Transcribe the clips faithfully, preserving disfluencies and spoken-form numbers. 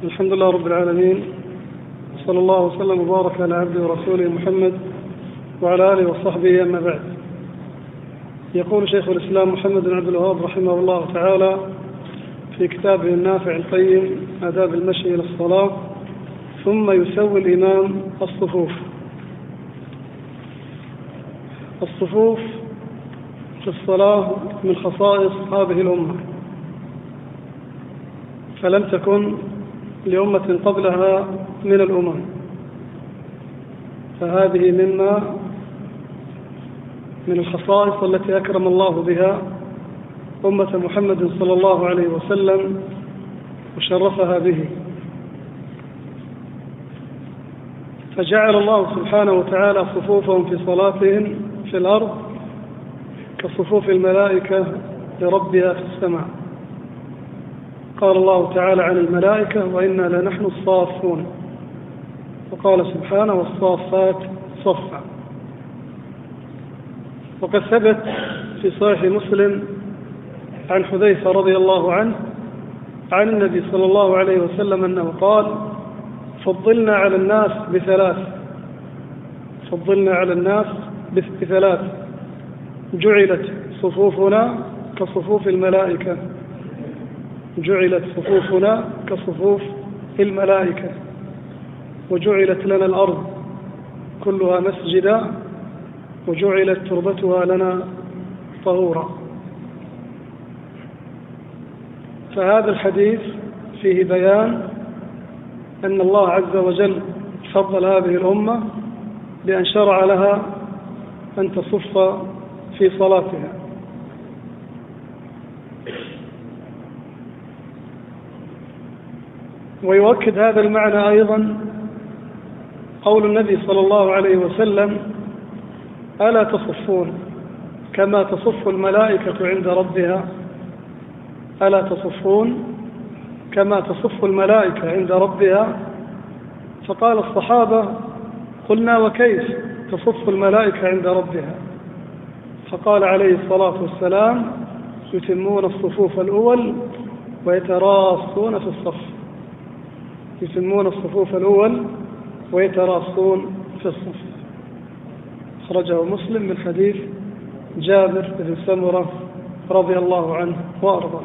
الحمد لله رب العالمين، صلى الله وسلم وبارك على عبده ورسوله محمد وعلى آله وصحبه، أما بعد. يقول شيخ الإسلام محمد بن عبد الوهاب رحمه الله تعالى في كتابه النافع القيم آداب المشي إلى الصلاة: ثم يسوي الإمام الصفوف. الصفوف في الصلاة من خصائص هذه الأمة، فلم تكن لأمة قبلها من الأمم، فهذه مما من الخصائص التي أكرم الله بها أمة محمد صلى الله عليه وسلم وشرفها به. فجعل الله سبحانه وتعالى صفوفهم في صلاتهم في الأرض كصفوف الملائكة لربها في السماء. قال الله تعالى عن الملائكة: وإنا لنحن الصافون. وقال سبحانه: والصافات صفا. وقد ثبت في صحيح مسلم عن حذيفة رضي الله عنه عن النبي صلى الله عليه وسلم أنه قال: فضلنا على الناس بثلاث فضلنا على الناس بثلاث جعلت صفوفنا كصفوف الملائكة جعلت صفوفنا كصفوف الملائكة وجعلت لنا الأرض كلها مسجدا وجعلت تربتها لنا طهورا. فهذا الحديث فيه بيان أن الله عز وجل فضل هذه الأمة بأن شرع لها أن تصف في صلاتها. ويؤكد هذا المعنى أيضا قول النبي صلى الله عليه وسلم: ألا تصفون كما تصف الملائكة عند ربها ألا تصفون كما تصف الملائكة عند ربها؟ فقال الصحابة: قلنا وكيف تصف الملائكة عند ربها؟ فقال عليه الصلاة والسلام: يتمون الصفوف الأول ويتراصون في الصف يتمون الصفوف الأول ويتراصون في الصف. أخرجه مسلم من حديث جابر بن سمرة رضي الله عنه وأرضاه.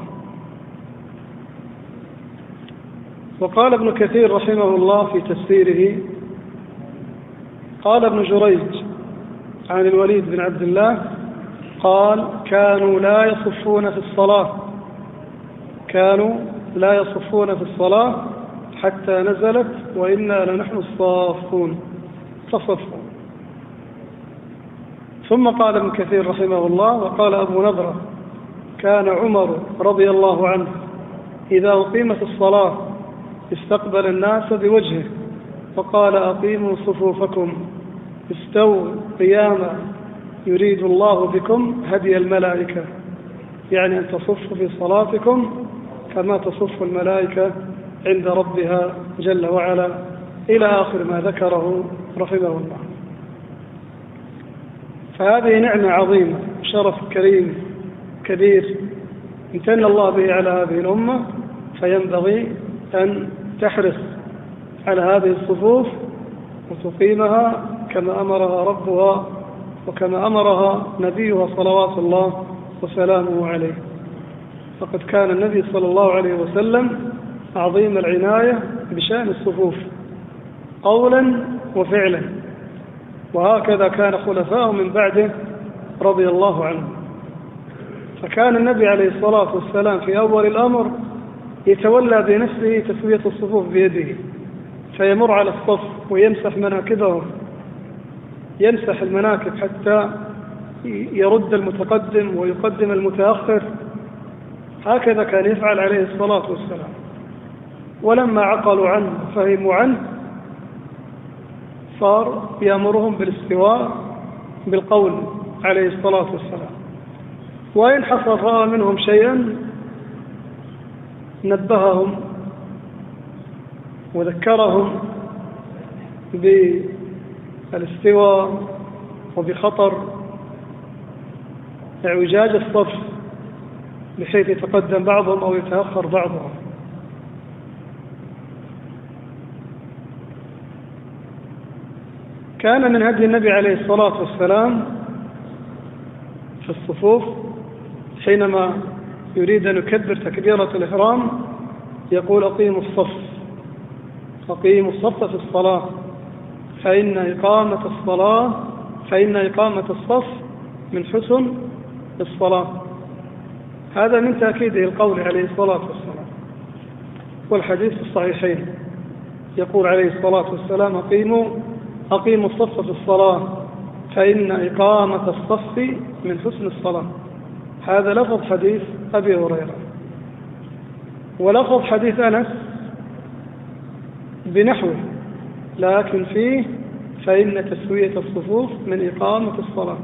وقال ابن كثير رحمه الله في تفسيره: قال ابن جريج عن الوليد بن عبد الله قال: كانوا لا يصفون في الصلاة كانوا لا يصفون في الصلاة حتى نزلت: وإنا لنحن الصافون فصفوا. ثم قال ابن كثير رحمه الله: وقال أبو نضرة: كان عمر رضي الله عنه إذا أقيمت الصلاة استقبل الناس بوجهه فقال: أقيموا صفوفكم استووا قياما يريد الله بكم هدي الملائكة، يعني أن تصفوا في صلاتكم كما تصف الملائكة عند ربها جل وعلا، إلى آخر ما ذكره رحمه الله. فهذه نعمة عظيمة، شرف كريم كبير امتن الله به على هذه الأمة، فينبغي أن تحرص على هذه الصفوف وتقيمها كما أمرها ربها وكما أمرها نبيها صلوات الله وسلامه عليه. فقد كان النبي صلى الله عليه وسلم عظيم العناية بشأن الصفوف قولا وفعلا، وهكذا كان خلفاء من بعده رضي الله عنهم. فكان النبي عليه الصلاة والسلام في أول الأمر يتولى بنفسه تسوية الصفوف بيده، فيمر على الصف ويمسح مناكبهم يمسح المناكب حتى يرد المتقدم ويقدم المتأخر. هكذا كان يفعل عليه الصلاة والسلام. ولما عقلوا عنه فهموا عنه صار يأمرهم بالاستواء بالقول عليه الصلاة والسلام، وإن حصل رأى منهم شيئا نبههم وذكرهم بالاستواء وبخطر اعوجاج الصف بحيث يتقدم بعضهم أو يتأخر بعضهم. كان من هدي النبي عليه الصلاة والسلام في الصفوف حينما يريد أن يكبر تكبيرة الإحرام يقول أقيموا الصف أقيموا الصف في الصلاة فإن إقامة الصلاة فإن إقامة الصف من حسن الصلاة. هذا من تأكيده القول عليه الصلاة والسلام. والحديث في الصحيحين يقول عليه الصلاة والسلام أقيموا أقيموا الصف في الصلاة فإن إقامة الصف من حسن الصلاة. هذا لفظ حديث أبي هريرة. ولفظ حديث أنس بنحوه لكن فيه فإن تسوية الصفوف من إقامة الصلاة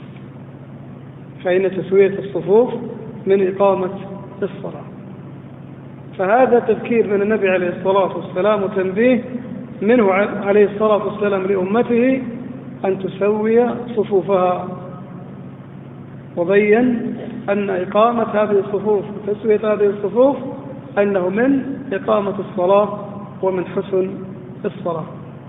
فإن تسوية الصفوف من إقامة الصلاة. فهذا تذكير من النبي عليه الصلاة والسلام وتنبيه منه عليه الصلاة والسلام لأمته أن تسوي صفوفها، وبين أن إقامة هذه الصفوف وتسوية هذه الصفوف أنه من إقامة الصلاة ومن حسن الصلاة.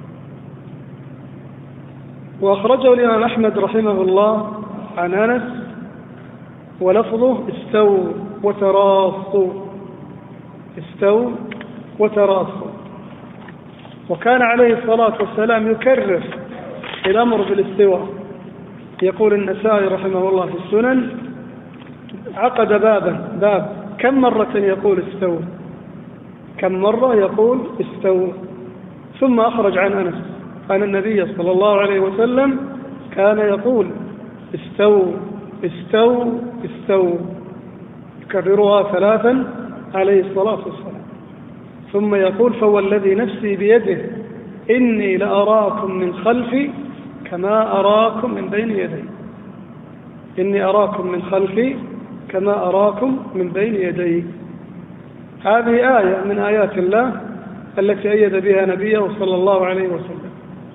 وأخرجه الإمام أحمد رحمه الله عن أنس ولفظه استووا وتراصوا استووا وتراصوا. وكان عليه الصلاة والسلام يكرر الأمر بالاستواء. يقول النسائي رحمه الله في السنن عقد بابا باب كم مرة يقول استووا كم مرة يقول استووا ثم أخرج عن أنس أن النبي صلى الله عليه وسلم كان يقول استووا استووا استووا يكررها ثلاثا عليه الصلاة والسلام ثم يقول فوالذي نفسي بيده إني لأراكم من خلفي كما أراكم من بين يدي إني أراكم من خلفي كما أراكم من بين يدي. هذه آية من آيات الله التي أيد بها نبيه صلى الله عليه وسلم.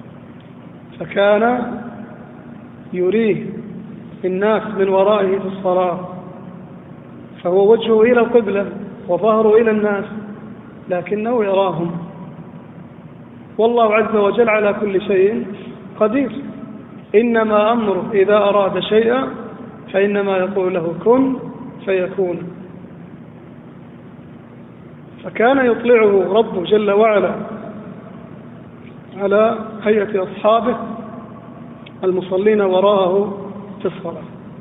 فكان يريه الناس من ورائه في الصلاة فهو وجهه إلى القبلة وظهره إلى الناس لكنه يراهم. والله عز وجل على كل شيء قدير. إنما أمره إذا أراد شيئا فإنما يقول له كن فيكون. فكان يطلعه ربه جل وعلا على هيئة أصحابه المصلين وراءه في الصلاة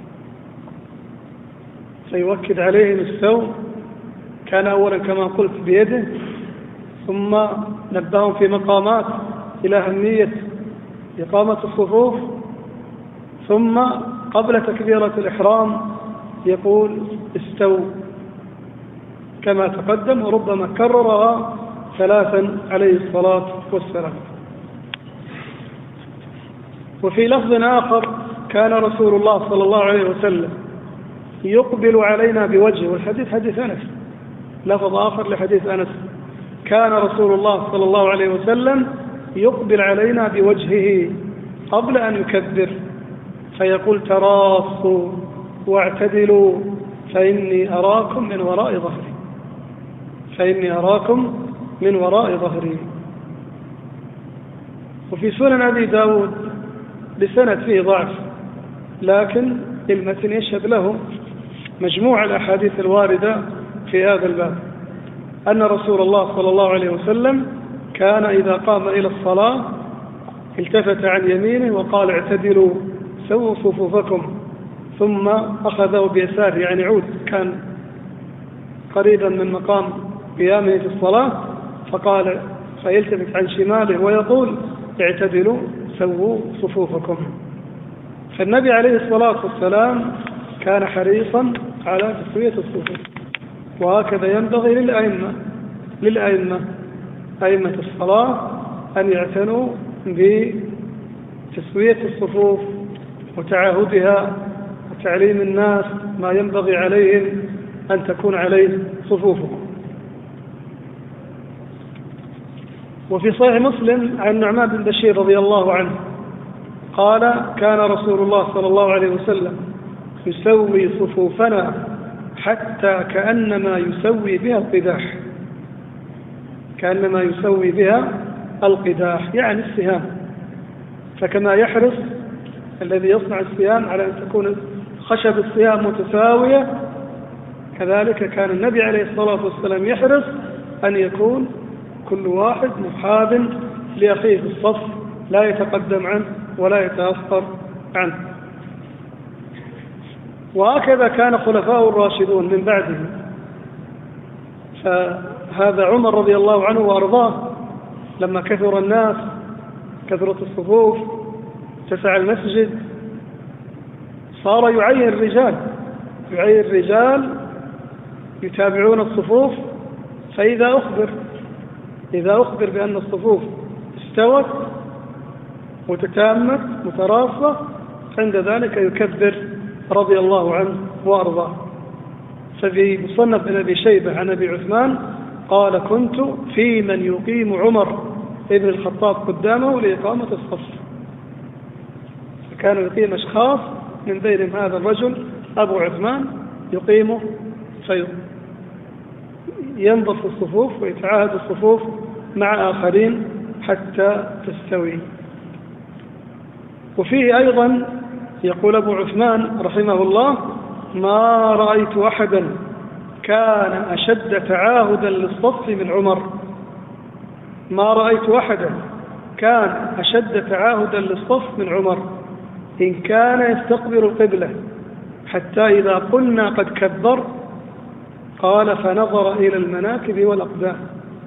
فيؤكد عليهم السو. كان أولا كما قلت بيده ثم نبههم في مقامات إلى أهمية إقامة الصفوف ثم قبل تكبيرة الإحرام يقول استو كما تقدم وربما كررها ثلاثا عليه الصلاة والسلام. وفي لفظ آخر كان رسول الله صلى الله عليه وسلم يقبل علينا بوجهه والحديث حديث أنس. لفظ آخر لحديث أنس كان رسول الله صلى الله عليه وسلم يقبل علينا بوجهه قبل أن يكبر فيقول تراصوا واعتدلوا فإني أراكم من وراء ظهري فإني أراكم من وراء ظهري. وفي سنن أبي داود بسند فيه ضعف لكن المتن يشهد له مجموع الأحاديث الواردة في هذا الباب أن رسول الله صلى الله عليه وسلم كان إذا قام إلى الصلاة التفت عن يمينه وقال اعتدلوا سووا صفوفكم ثم أخذه بيساره يعني عود كان قريبا من مقام قيامه في الصلاة فقال فيلتفت عن شماله ويقول اعتدلوا سووا صفوفكم. فالنبي عليه الصلاة والسلام كان حريصا على تسوية الصفوف وهكذا ينبغي للأئمة للأئمة أئمة الصلاة أن يعتنوا بتسوية الصفوف وتعاهدها وتعليم الناس ما ينبغي عليهم أن تكون عليه صفوفهم. وفي صحيح مسلم عن نعمان بن بشير رضي الله عنه قال كان رسول الله صلى الله عليه وسلم يسوي صفوفنا حتى كأنما يسوي بها القداح كأنما يسوي بها القداح يعني السهام فكما يحرص الذي يصنع الصيام على أن تكون خشب الصيام متساوية، كذلك كان النبي عليه الصلاة والسلام يحرص أن يكون كل واحد محاب لأخيه في الصف، لا يتقدم عنه ولا يتأخر عنه. وهكذا كان خلفاء الراشدون من بعدهم. فهذا عمر رضي الله عنه وأرضاه لما كثر الناس، كثرت الصفوف، اتسع المسجد، صار يعين الرجال يعين الرجال يتابعون الصفوف. فإذا أخبر إذا أخبر بأن الصفوف استوت وتتامت متراصة، عند ذلك يكبر رضي الله عنه وأرضاه. ففي مصنف بن أبي شيبة عن أبي عثمان قال: كنت في من يقيم عمر ابن الخطاب قدامه لإقامة الصف. فكانوا يقيم أشخاص، من بينهم هذا الرجل أبو عثمان يقيمه فينظف الصفوف ويتعاهد الصفوف مع آخرين حتى تستوي. وفيه أيضا يقول أبو عثمان رحمه الله: ما رأيت أحدا كان أشد تعاهدا للصف من عمر. ما رأيت أحدا كان أشد تعاهدا للصف من عمر، إن كان يستقبل القبلة حتى إذا قلنا قد كبر قال فنظر إلى المناكب والأقدام،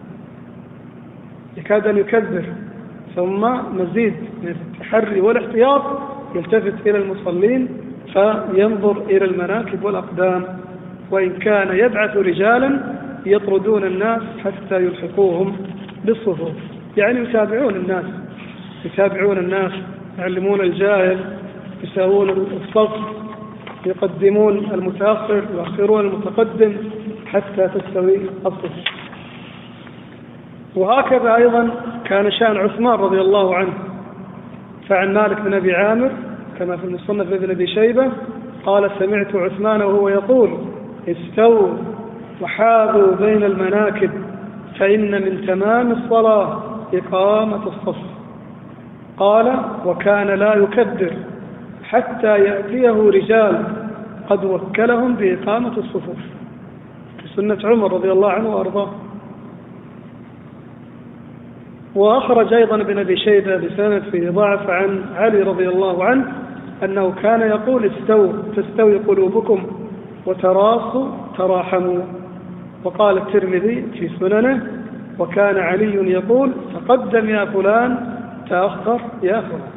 يكاد أن يكبر ثم مزيد من التحري والاحتياط يلتفت إلى المصلين فينظر إلى المناكب والأقدام، وإن كان يبعث رجالا يطردون الناس حتى يلحقوهم بالصفوف. يعني يتابعون الناس يتابعون الناس يعلمون الجاهل، يساوون الصف، يقدمون المتأخر ويؤخرون المتقدم حتى تستوي الصفوف. وهكذا أيضا كان شأن عثمان رضي الله عنه. فعن مالك بن أبي عامر كما في المصنف ابن أبي شيبة قال: سمعت عثمان وهو يقول: استووا وحاذوا بين المناكب فإن من تمام الصلاة إقامة الصف. قال: وكان لا يكبر حتى يأتيه رجال قد وكلهم بإقامة الصفوف، في سنة عمر رضي الله عنه وأرضاه. وأخرج أيضا ابن أبي شيبة بسند فيه ضعف عن علي رضي الله عنه أنه كان يقول: استووا تستوي قلوبكم وتراصوا تراحموا. وقال الترمذي في سننه: وكان علي يقول: تقدم يا فلان تأخر يا فلان.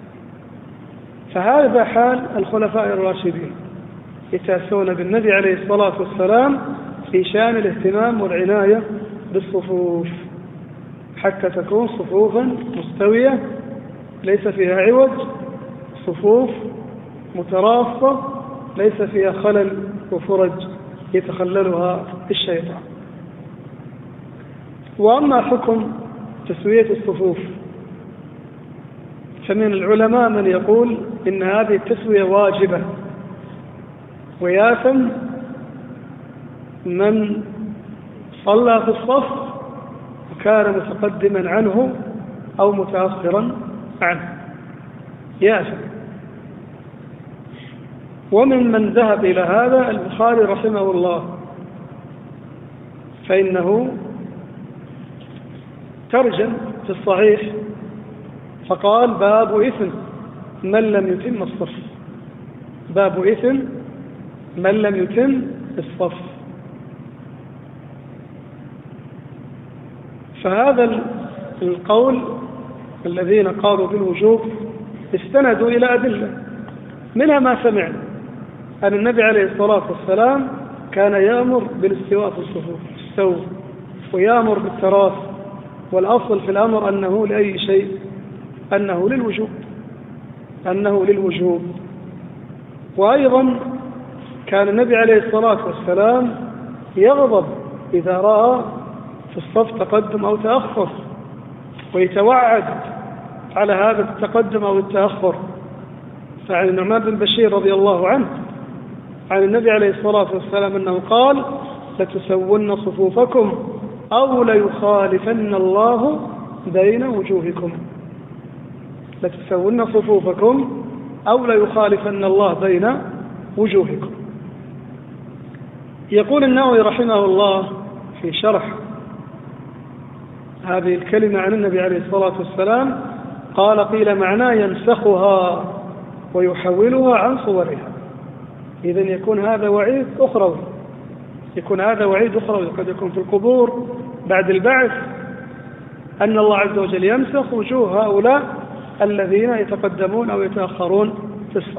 فهذا حال الخلفاء الراشدين، يتأسون بالنبي عليه الصلاة والسلام في شأن الاهتمام والعناية بالصفوف حتى تكون صفوفا مستوية ليس فيها عوج، صفوف متراصة ليس فيها خلل وفرج يتخللها الشيطان. وأما حكم تسوية الصفوف فمن العلماء من يقول إن هذه التسوية واجبة، وياثم من صلى في الصف وكان متقدما عنه أو متأخرا عنه، ياثم. ومن من ذهب إلى هذا البخاري رحمه الله، فإنه ترجم في الصحيح فقال: باب إثم من لم يتم الصف. باب إثم من لم يتم الصف. فهذا القول الذين قالوا بالوجوب استندوا إلى أدلة، منها ما سمعنا أن النبي عليه الصلاة والسلام كان يأمر بالاستواء في الصفوف، استووا، ويأمر بالتراص، والأصل في الأمر أنه لأي شيء أنه للوجوب أنه للوجوب. وأيضا كان النبي عليه الصلاة والسلام يغضب إذا رأى في الصف تقدم أو تأخر، ويتوعد على هذا التقدم أو التأخر. فعن النعمان بن بشير رضي الله عنه عن النبي عليه الصلاة والسلام أنه قال: لتسون صفوفكم أو ليخالفن الله بين وجوهكم. لتسون صفوفكم أو ليخالفن الله بين وجوهكم. يقول النووي رحمه الله في شرح هذه الكلمة عن النبي عليه الصلاة والسلام قال: قيل معناه ينسخها ويحولها عن صورها. إذن يكون هذا وعيد أخروي، يكون هذا وعيد أخروي قد يكون في القبور بعد البعث، أن الله عز وجل يمسخ وجوه هؤلاء الذين يتقدمون أو يتأخرون في الصف،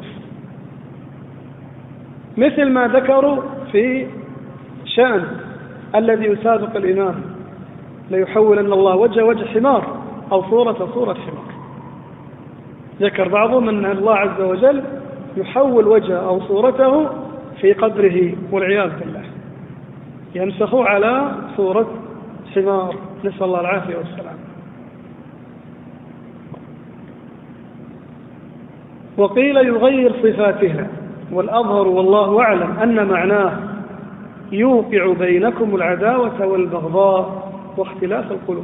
مثل ما ذكروا في شأن الذي يسابق الإمام ليحولن الله وجه وجه حمار أو صورة صورة حمار. ذكر بعضهم أن الله عز وجل يحول وجهه أو صورته في قبره والعياذ بالله، يمسخ على صورة حمار، نسأل الله العافية والسلام. وقيل يغير صفاتها، والأظهر والله أعلم أن معناه يوقع بينكم العداوة والبغضاء واختلاف القلوب.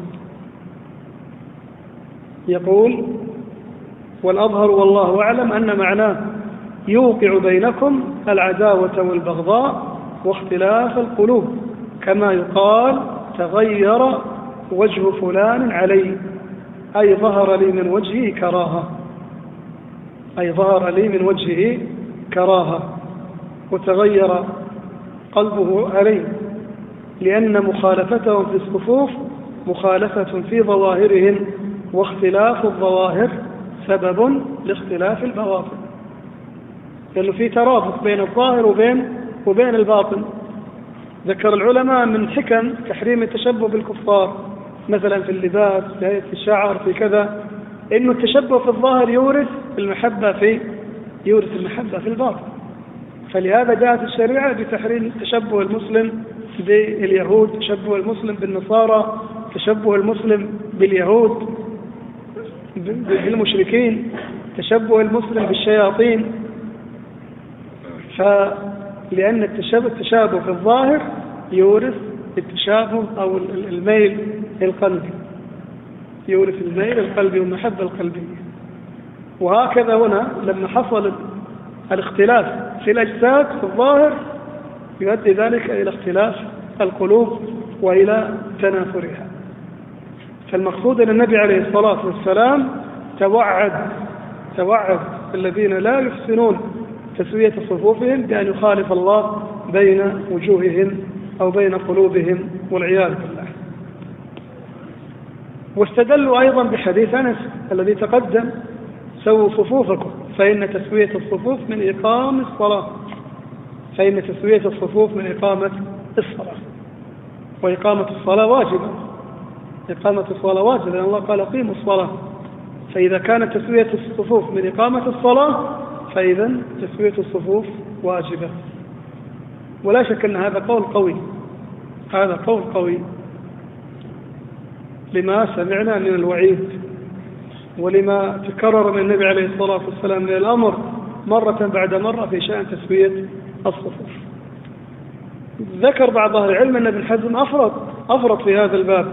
يقول: والأظهر والله أعلم أن معناه يوقع بينكم العداوة والبغضاء واختلاف القلوب، كما يقال: تغير وجه فلان علي، أي ظهر لي من وجهه كراهة، أي ظهر لي من وجهه كراهة، وتغير قلبه علي، لأن مخالفتهم في الصفوف مخالفة في ظواهرهم، واختلاف الظواهر سبب لاختلاف البواطن، لأنه في ترابط بين الظاهر وبين وبين الباطن. ذكر العلماء من حكم تحريم التشبه بالكفار مثلا في اللباس، في هيئة الشعر، في كذا، إنه التشبه في الظاهر يورث المحبة في يورث المحبة في الباطن. فلهذا جاءت الشريعة بتحريم تشبه المسلم باليهود، تشبه المسلم بالنصارى، تشبه المسلم باليهود بالمشركين، تشبه المسلم بالشياطين. فلأن التشابه التشابه في الظاهر يورث التشابه أو الميل القلبي، يورث الميل القلبي والمحبة القلبية. وهكذا هنا لما حصل الاختلاف في الأجساد في الظاهر يؤدي ذلك إلى اختلاف القلوب وإلى تنافرها. فالمقصود أن النبي عليه الصلاة والسلام توعد توعد الذين لا يحسنون تسوية صفوفهم بأن يخالف الله بين وجوههم أو بين قلوبهم والعياذ بالله. واستدلوا أيضا بحديث أنس الذي تقدم: سووا صفوفكم فإن تسوية الصفوف من إقام الصلاة، فإن تسوية الصفوف من إقامة الصلاة، وإقامة الصلاة واجبة، إقامة الصلاة واجبة، لأن الله قال: قيموا الصلاة. فإذا كانت تسوية الصفوف من إقامة الصلاة فإذا تسوية الصفوف واجبة. ولا شك أن هذا قول قوي، هذا قول قوي لما سمعنا من الوعيد ولما تكرر من النبي عليه الصلاة والسلام من الأمر مرة بعد مرة في شأن تسوية الصفوف. ذكر بعض أهل العلم أن ابن حزم أفرط أفرط في هذا الباب،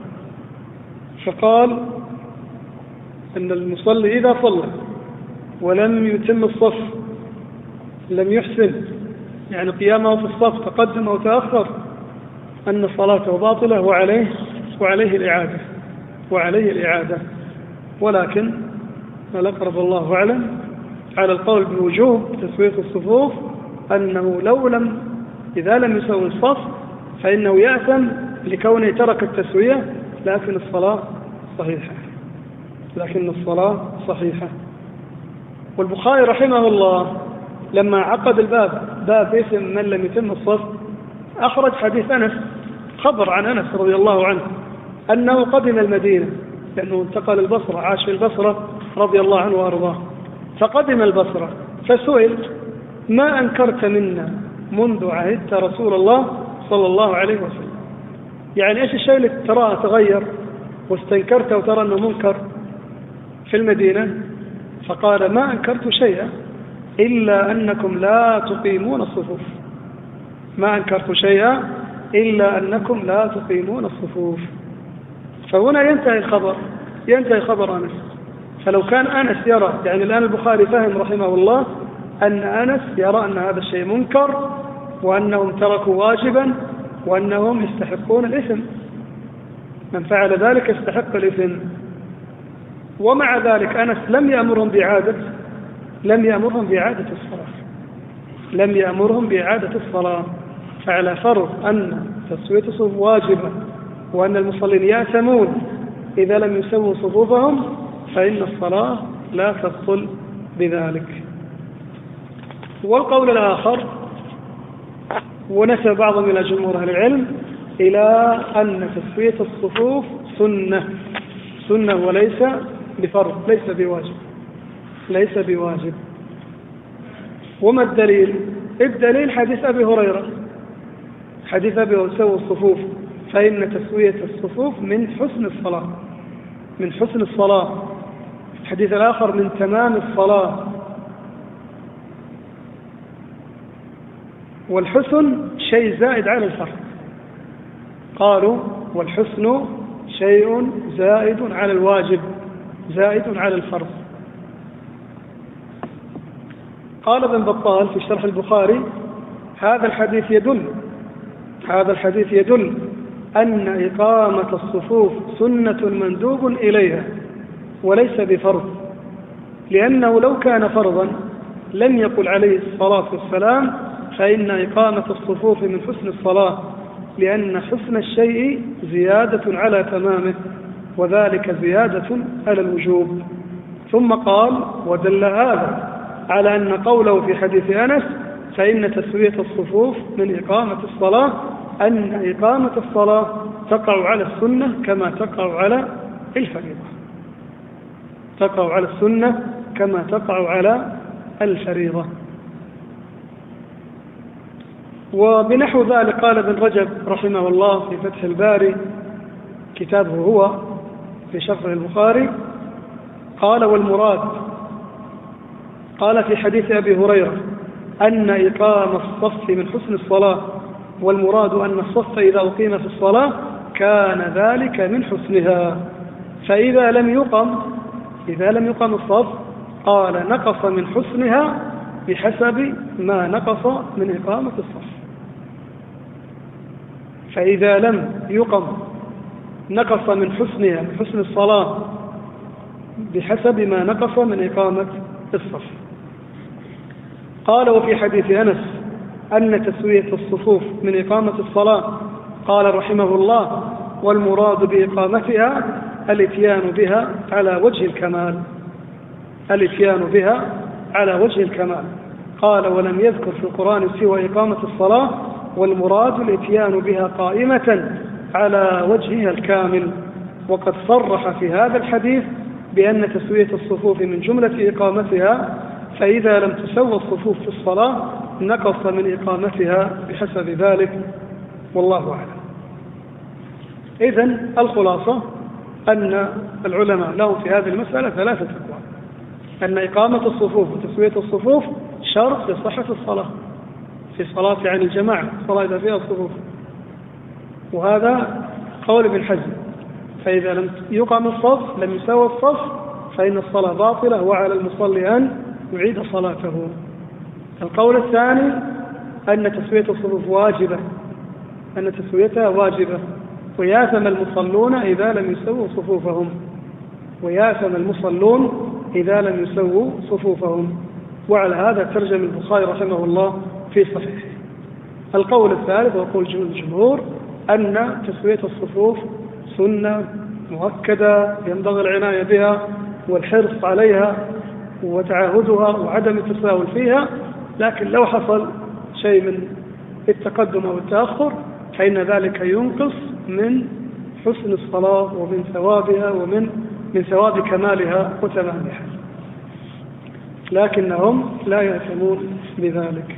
فقال أن المصلي إذا صلى ولم يتم الصف، لم يحسن يعني قيامه في الصف، تقدم أو تأخر، أن صلاته باطلة وعليه وعليه الإعادة وعليه الإعادة. ولكن الأقرب الله أعلم على القول بوجوب تسوية الصفوف أنه لو لم إذا لم يسوي الصف فإنه يأثم لكونه ترك التسوية، لكن الصلاة صحيحة لكن الصلاة صحيحة. والبخاري رحمه الله لما عقد الباب باب اسم من لم يتم الصف أخرج حديث أنس، خبر عن أنس رضي الله عنه أنه قدم المدينة، لأنه انتقل البصرة، عاش في البصرة رضي الله عنه وأرضاه، فقدم البصرة فسئل: ما أنكرت منا منذ عهدت رسول الله صلى الله عليه وسلم؟ يعني إيش الشيء اللي تراه تغير واستنكرته وترى أنه منكر في المدينة؟ فقال: ما أنكرت شيئا إلا أنكم لا تقيمون الصفوف، ما أنكرت شيئا إلا أنكم لا تقيمون الصفوف. فهنا ينتهي الخبر ينتهي خبر أنس، فلو كان أنس يرى، يعني الآن البخاري فهم رحمه الله أن أنس يرى أن هذا الشيء منكر وأنهم تركوا واجبا وأنهم يستحقون الإثم، من فعل ذلك يستحق الإثم. ومع ذلك أنس لم يأمرهم بإعادة لم يأمرهم بإعادة الصلاة لم يأمرهم بإعادة الصلاة فعلى فرض أن تسوية الصفوف واجبة وأن المصلين يأثمون إذا لم يسووا صفوفهم، فإن الصلاة لا تبطل بذلك. والقول الآخر، ونسب بعضهم إلى جمهور أهل العلم إلى أن تسوية الصفوف سنة سنة وليس بفرض، ليس بواجب ليس بواجب وما الدليل؟ الدليل حديث أبي هريرة، حديث أبي هريرة سووا الصفوف فإن تسوية الصفوف من حسن الصلاة من حسن الصلاة الحديث الآخر من تمام الصلاة. والحسن شيء زائد على الفرض، قالوا والحسن شيء زائد على الواجب زائد على الفرض. قال ابن بطال في شرح البخاري هذا الحديث يدل هذا الحديث يدل أن إقامة الصفوف سنة مندوب إليها وليس بفرض، لأنه لو كان فرضا لم يقل عليه الصلاة والسلام فإن إقامة الصفوف من حسن الصلاة، لأن حسن الشيء زيادة على تمامه وذلك زيادة على الوجوب. ثم قال ودل هذا على أن قوله في حديث أنس فإن تسوية الصفوف من إقامة الصلاة أن إقامة الصلاة تقع على السنة كما تقع على الفريضة تقع على السنة كما تقع على الفريضة. وبنحو ذلك قال ابن رجب رحمه الله في فتح الباري كتابه هو في شرح البخاري، قال والمراد قال في حديث أبي هريرة أن إقام الصف من حسن الصلاة، والمراد أن الصف إذا أقيم في الصلاة كان ذلك من حسنها، فإذا لم يقم إذا لم يقم الصف قال نقص من حسنها بحسب ما نقص من إقامة الصف. فإذا لم يقم نقص من حسنها من حسن الصلاة بحسب ما نقص من إقامة الصف. قال وفي حديث أنس أن تسوية الصفوف من إقامة الصلاة قال رحمه الله والمراد بإقامتها الاتيان بها على وجه الكمال الاتيان بها على وجه الكمال. قال ولم يذكر في القرآن سوى إقامة الصلاة، والمراد الاتيان بها قائمة على وجهها الكامل. وقد صرح في هذا الحديث بأن تسوية الصفوف من جملة إقامتها، فإذا لم تسوى الصفوف في الصلاة نقص من إقامتها بحسب ذلك، والله أعلم. إذن الخلاصة أن العلماء لهم في هذه المسألة ثلاثة أقوال: أن إقامة الصفوف وتسوية الصفوف شرط لصحة الصلاة في صلاة عن الجماعة، صلاة إذا فيها الصفوف، وهذا قول ابن حزم. فإذا لم يقام الصف لم يسوى الصف فإن الصلاة باطلة وعلى المصلي أن يعيد صلاته. القول الثاني أن تسوية الصفوف واجبة أن تسويتها واجبة وياثم المصلون إذا لم يسووا صفوفهم وياثم المصلون إذا لم يسووا صفوفهم وعلى هذا ترجم البخاري رحمه الله في صحيحه. القول الثالث وقول الجمهور أن تسوية الصفوف سنة مؤكدة ينبغي العناية بها والحرص عليها وتعاهدها وعدم التساهل فيها، لكن لو حصل شيء من التقدم أو التأخر فإن ذلك ينقص من حسن الصلاة ومن ثوابها ومن من ثواب كمالها وتمامها، لكنهم لا يأثمون بذلك.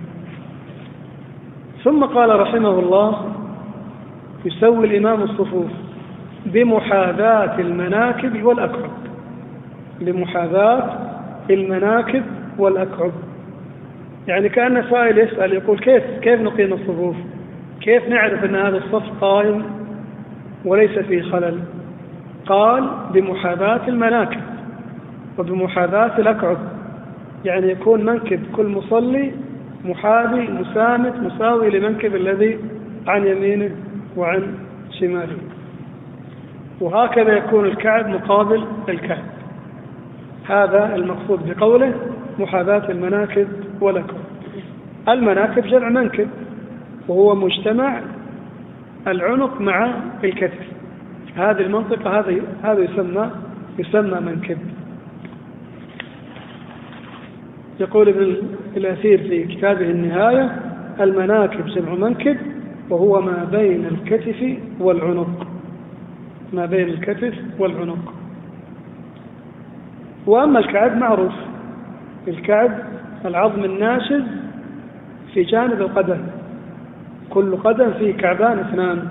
ثم قال رحمه الله يسوي الإمام الصفوف بمحاذاة المناكب والأكعب بمحاذاة المناكب والأكعب يعني كأن سائل يسأل يقول كيف كيف نقيم الصفوف؟ كيف نعرف أن هذا الصف قائم وليس فيه خلل؟ قال بمحاذاة المناكب وبمحاذاة الأكعب، يعني يكون منكب كل مصلي محاذي مسامت مساوي لمنكب الذي عن يمينه وعن شماله، وهكذا يكون الكعب مقابل الكعب. هذا المقصود بقوله محاذاة المناكب والأكعب. المناكب جمع منكب، وهو مجتمع العنق مع الكتف، هذه المنطقة هذا هذا يسمى يسمى منكب. يقول ابن الأثير في كتابه النهاية: المناكب جمع منكب، وهو ما بين الكتف والعنق، ما بين الكتف والعنق. وأما الكعب معروف، الكعب العظم الناشز في جانب القدم، كل قدم فيه كعبان اثنان،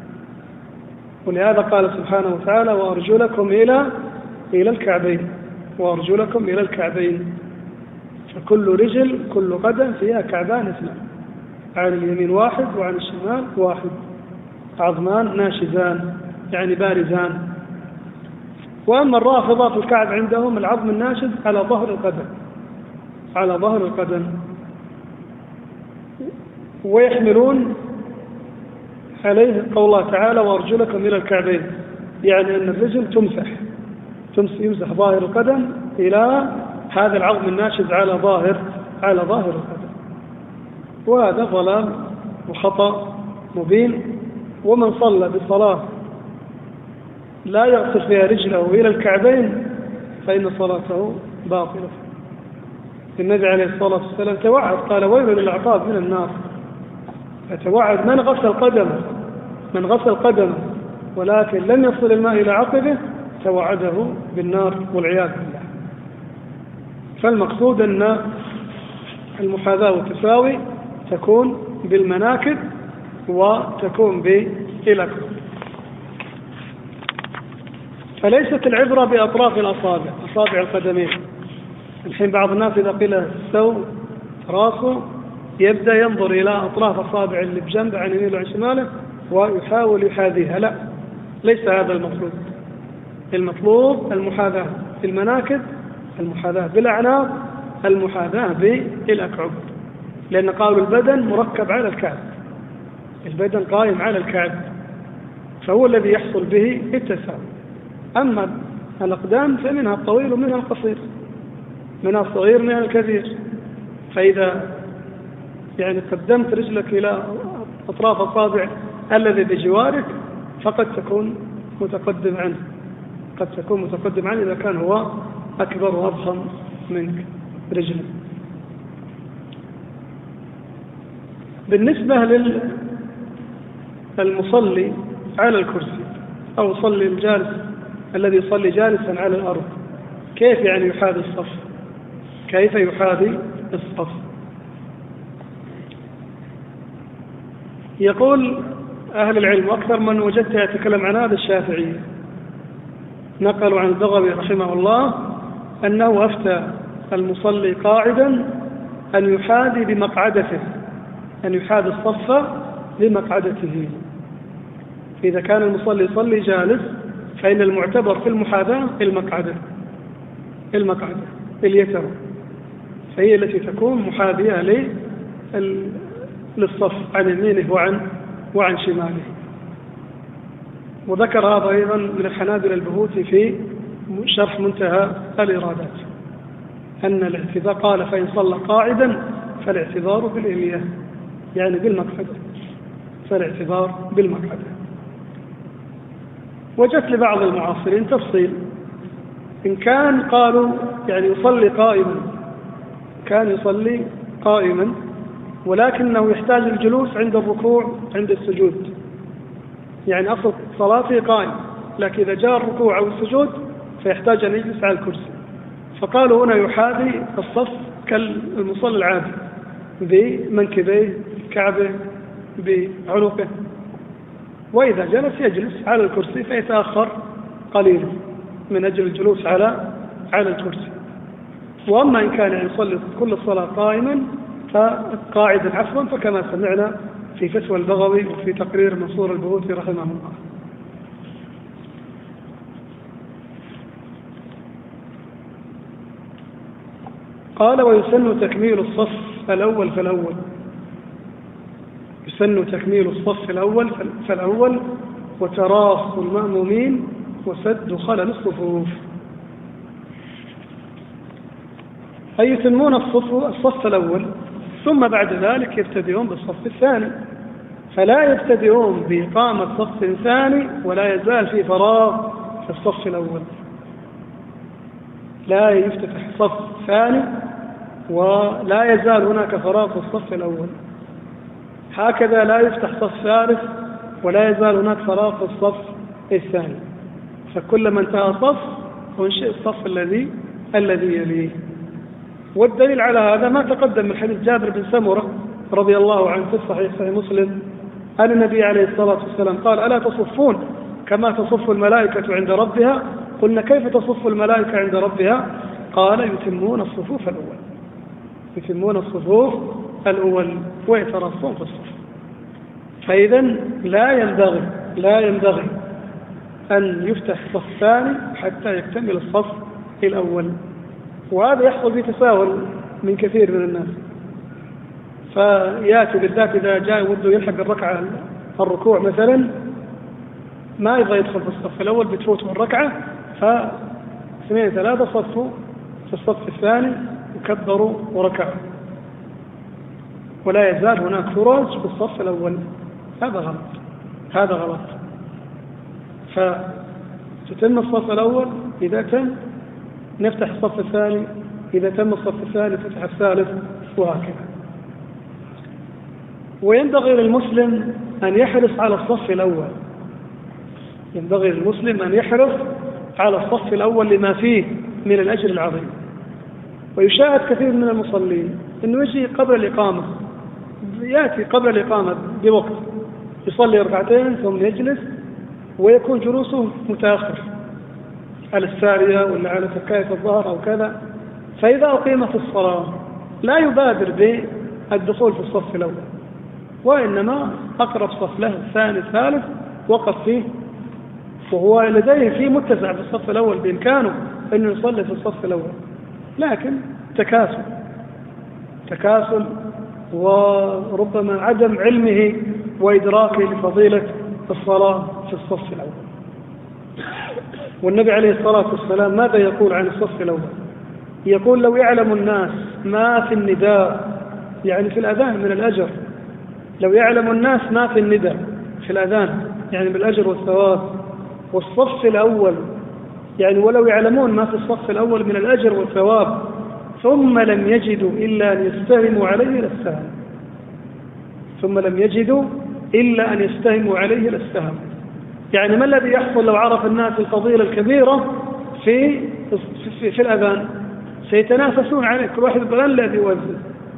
ولهذا قال سبحانه وتعالى: وأرجلكم إلى إلى الكعبين، وأرجلكم إلى الكعبين. فكل رجل كل قدم فيها كعبان اثنان، عن اليمين واحد وعن الشمال واحد، عظمان ناشزان يعني بارزان. وأما الرافضة في الكعب عندهم العظم الناشز على ظهر القدم، على ظهر القدم، ويحملون عليه قول الله تعالى: وأرجلكم إلى الكعبين، يعني أن الرجل تمسح يمسح ظاهر القدم إلى هذا العظم الناشز على ظاهر على ظاهر القدم. وهذا ضلال وخطأ مبين. ومن صلى بصلاة لا يغسل فيها رجله إلى الكعبين فإن صلاته باطلة. النبي عليه الصلاة والسلام توعد قال: ويل للعقاب من النار. فتوعد من غسل قدمه من غسل قدمه ولكن لم يصل الماء إلى عقبه توعده بالنار والعياذ بالله. فالمقصود أن المحاذاة والتساوي تكون بالمناكب وتكون بالأكعب. فليست العبرة بأطراف الأصابع، أصابع القدمين. الحين بعض الناس إذا قيل استو راسه يبدأ ينظر إلى أطراف أصابع اللي بجنبه عن يمينه وعن شماله ويحاول يحاذيها. لا، ليس هذا المطلوب. المطلوب المحاذاة بالمناكب، المحاذاة بالأعناق، المحاذاة بالأكعب، لأن قالوا البدن مركب على الكعب، البدن قائم على الكعب، فهو الذي يحصل به التساوي. أما الأقدام فمنها الطويل ومنها القصير، منها الصغير منها الكبير. فإذا يعني قدمت رجلك إلى أطراف أصابع الذي بجوارك فقد تكون متقدم عنه، قد تكون متقدم عنه إذا كان هو أكبر وأضخم منك رجلا. بالنسبة للمصلي على الكرسي أو صلي الجالس الذي يصلي جالسا على الأرض، كيف يعني يحاذي الصف؟ كيف يحاذي الصف؟ يقول أهل العلم أكثر من وجدت يتكلم عن هذا الشافعية، نقلوا عن البغوي رحمه الله أنه أفتى المصلي قاعدا أن يحاذي بمقعدته، أن يحاذي الصف بمقعدته. إذا كان المصلي يصلي جالس فإن المعتبر في المحاذاة المقعدة، المقعدة اليسار، فهي التي تكون محاذية للصف عن يمينه وعن وعن شماله. وذكر هذا أيضا من الحنابلة البهوتي في شرح منتهى الإرادات أن الاعتذار قال: فإن صلى قاعدا فالاعتذار بالإلية، يعني بالمقعدة، فالاعتذار بالمقعدة. وجدت لبعض المعاصرين تفصيل، إن كان قالوا يعني يصلي قائما، كان يصلي قائما ولكنه يحتاج الجلوس عند الركوع عند السجود، يعني أصل صلاته قائم، لكن إذا جاء الركوع أو السجود فيحتاج أن يجلس على الكرسي، فقالوا هنا يحاذي الصف كالمصلي العادي بمنكبيه كعبه بعنقه، وإذا جلس يجلس على الكرسي فيتأخر قليلا من أجل الجلوس على على الكرسي. وأما إن كان يصلي كل الصلاة قائما فقاعدا عفوا، فكما سمعنا في فتوى البغوي وفي تقرير منصور البهوتي رحمه الله. قال ويسن تكميل الصف الأول فالأول، يسن تكميل الصف الأول فالأول وتراص المأمومين وسد خلل الصفوف، أي يتمون الصف, الصف الأول ثم بعد ذلك يبتدئون بالصف الثاني، فلا يبتدئون بإقامة صف ثاني ولا يزال في فراغ في الصف الأول، لا يفتتح صف ثاني ولا يزال هناك فراغ في الصف الأول، هكذا لا يفتح صف ثالث ولا يزال هناك فراغ في الصف الثاني، فكلما انتهى صف أنشئ الصف الذي الذي يليه. والدليل على هذا ما تقدم من حديث جابر بن سمرة رضي الله عنه في الصحيح صحيح مسلم أن النبي عليه الصلاة والسلام قال ألا تصفون كما تصف الملائكة عند ربها؟ قلنا كيف تصف الملائكة عند ربها؟ قال يتمون الصفوف الأول، يتمون الصفوف الأول ويتراصون في الصف. فإذا لا ينبغي لا ينبغي أن يفتح صف ثاني حتى يكتمل الصف الأول، وهذا يحصل بتساهل من كثير من الناس، فيأتي بالذات إذا جاء وده يلحق الركعة الركوع مثلا ما يبغى يدخل في الصف الأول بتفوته الركعة، فاثنين ثلاثة صفوا في الصف الثاني وكبروا وركعوا، ولا يزال هناك فراج في الصف الأول. هذا غلط، هذا غلط. فتتم الصف الأول، إذا تم نفتح الصف الثاني، إذا تم الصف الثاني فتح الثالث، وهكذا. وينبغي للمسلم أن يحرص على الصف الأول، ينبغي للمسلم أن يحرص على الصف الأول لما فيه من الأجر العظيم. ويشاهد كثير من المصلين أنه يجي قبل الإقامة، يأتي قبل الإقامة بوقت يصلي ركعتين ثم يجلس ويكون جلوسه متأخر على السارية ولا على سكاية الظهر أو كذا، فإذا أقيمت الصلاة لا يبادر بالدخول في الصف الأول، وإنما أقرب صف له الثاني الثالث وقف فيه، وهو لديه فيه متسع في الصف الأول بإمكانه أنه يصلي في الصف الأول، لكن تكاسل تكاسل وربما عدم علمه وإدراكه لفضيلة الصلاة في الصف الأول. والنبي عليه الصلاة والسلام ماذا يقول عن الصف الأول؟ يقول لو يعلم الناس ما في النداء، يعني في الأذان من الأجر، لو يعلم الناس ما في النداء في الأذان يعني بالأجر والثواب، والصف الأول يعني ولو يعلمون ما في الصف الأول من الأجر والثواب ثم لم يجدوا إلا أن يستهموا عليه للسهم، ثم لم يجدوا إلا أن يستهموا عليه للسهم. يعني ما الذي يحصل لو عرف الناس الفضيلة الكبيرة في في, في الأذان؟ سيتنافسون عليه، كل واحد يبغى الذي يوزن،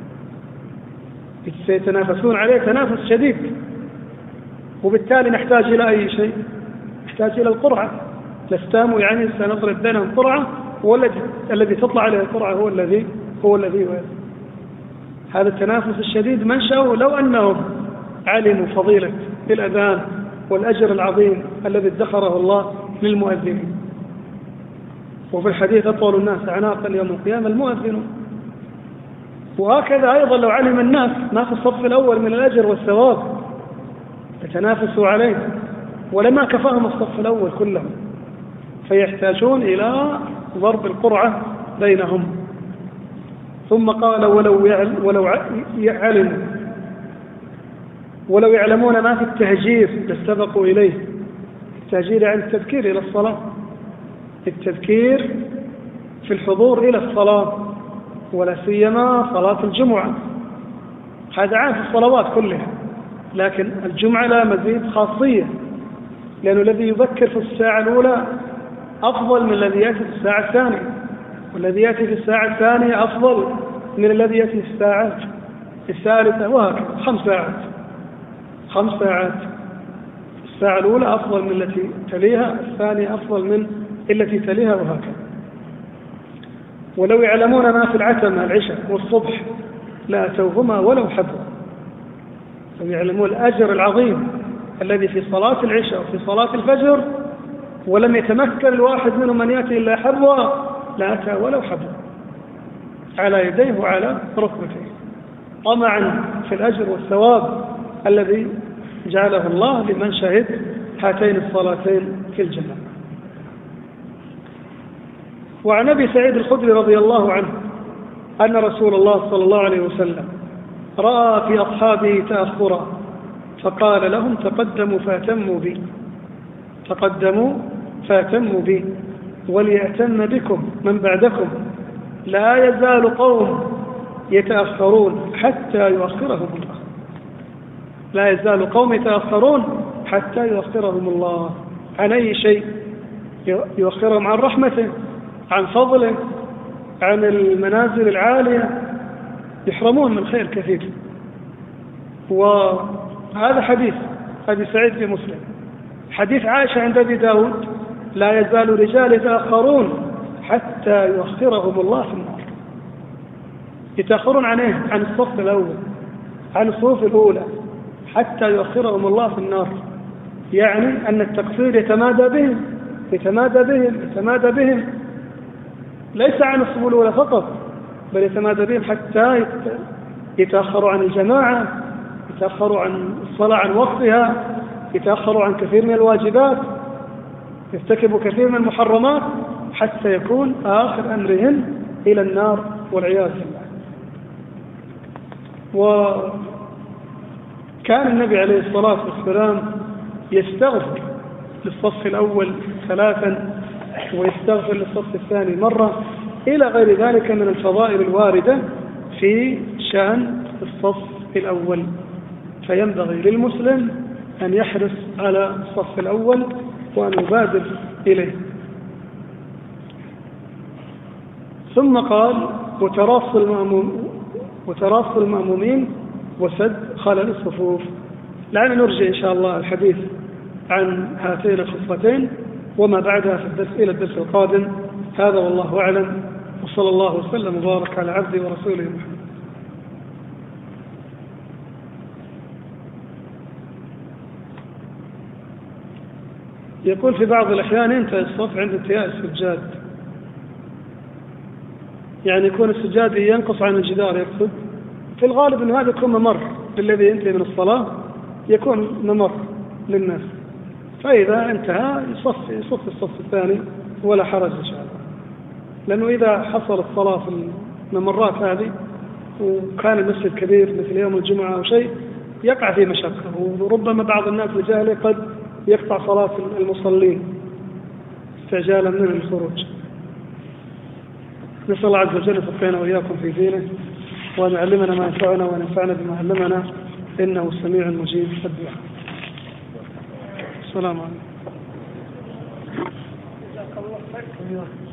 سيتنافسون عليه تنافس شديد، وبالتالي نحتاج إلى أي شيء؟ نحتاج إلى القرعة. نستام يعني سنضرب بينهم قرعة، والذي الذي تطلع عليه القرعة هو الذي هو الذي يوزن. هذا التنافس الشديد منشأه لو أنهم علموا فضيلة الأذان والأجر العظيم الذي ادخره الله للمؤذنين. وفي الحديث أطول الناس أعناقا يوم القيامة المؤذنون. وهكذا أيضا لو علم الناس ما في الصف الأول من الأجر والثواب يتنافسوا عليه، ولما كفاهم الصف الأول كلهم، فيحتاجون إلى ضرب القرعة بينهم. ثم قال ولو يعلم ولو يعلم ولو يعلمون ما في التهجير لاستبقوا إليه. التهجير يعني التذكير إلى الصلاة، التذكير في الحضور إلى الصلاة، ولا سيما صلاة الجمعة. هذا عام في الصلوات كلها، لكن الجمعة لا مزيد خاصية، لأنه الذي يذكر في الساعة الأولى أفضل من الذي يأتي في الساعة الثانية، والذي يأتي في الساعة الثانية أفضل من الذي يأتي في الساعة الثالثة، وهكذا خمس ساعات خمس ساعات الساعة الأولى أفضل من التي تليها، الثانية أفضل من التي تليها، وهكذا. ولو يعلمون ما في العتمة العشاء والصبح لا أتوهما ولو حبوا. لو يعلمون الأجر العظيم الذي في صلاة العشاء وفي صلاة الفجر ولم يتمكن الواحد منهم من يأتي إلا حبوا لا أتى ولو حبوا. على يديه وعلى ركبتيه طمعا في الأجر والثواب الذي جعله الله لمن شهد هاتين الصلاتين في الجماعة. وعن أبي سعيد الخدري رضي الله عنه أن رسول الله صلى الله عليه وسلم رأى في أصحابه تأخرا فقال لهم تقدموا فاتموا بي تقدموا فاتموا بي وليأتم بكم من بعدكم لا يزال قوم يتأخرون حتى يؤخرهم الله لا يزال قوم يتأخرون حتى يؤخرهم الله عن أي شيء؟ يؤخرهم عن رحمته، عن فضله، عن المنازل العالية، يحرمون من خير كثير. وهذا حديث أبي سعيد في مسلم. حديث عائشة عند أبي داود لا يزال رجال يتأخرون حتى يؤخرهم الله في النار. يتأخرون عن إيه؟ عن الصف الأول، عن الصفوف الأولى، حتى يؤخرهم الله في النار. يعني أن التقصير يتمادى بهم يتمادى بهم يتمادى بهم ليس عن الصفوف الأولى فقط، بل يتمادى بهم حتى يتأخروا عن الجماعة، يتأخروا عن الصلاة عن وقتها، يتأخروا عن كثير من الواجبات، يرتكبوا كثير من المحرمات، حتى يكون آخر أمرهم إلى النار والعياذ بالله. وكان النبي عليه الصلاة والسلام يستغفر للصف الأول ثلاثا ويستغفر للصف الثاني مرة إلى غير ذلك من الفضائل الواردة في شأن الصف الأول. فينبغي للمسلم أن يحرص على الصف الأول وأن يبادر إليه. ثم قال وتراص المأموم وتراص المأمومين وسد خلل الصفوف. لعلنا نرجع إن شاء الله الحديث عن هاتين الخصلتين وما بعدها في الدرس إلى الدرس القادم. هذا والله أعلم، وصلى الله وسلم وبارك على عبده ورسوله محمد. يقول في بعض الأحيان ينتهي الصف عند انتهاء السجاد، يعني يكون السجاد ينقص عن الجدار يقصد. في الغالب أن هذا يكون ممر للذي ينتهي من الصلاة، يكون ممر للناس، فإذا انتهى يصف يصف الصف الثاني ولا حرج إن شاء الله. لأنه إذا حصل الصلاة في الممرات هذه وكان المسجد كبير مثل يوم الجمعة أو شيء يقع فيه مشقة، وربما بعض الناس لجهله قد يقطع صلاة المصلين استعجالا من الخروج. نسأل الله عز وجل يفقهنا وإياكم في دينه وأن يعلمنا ما ينفعنا وأن ينفعنا بما علمنا، إنه سميع مجيب الدعاء. السلام عليكم.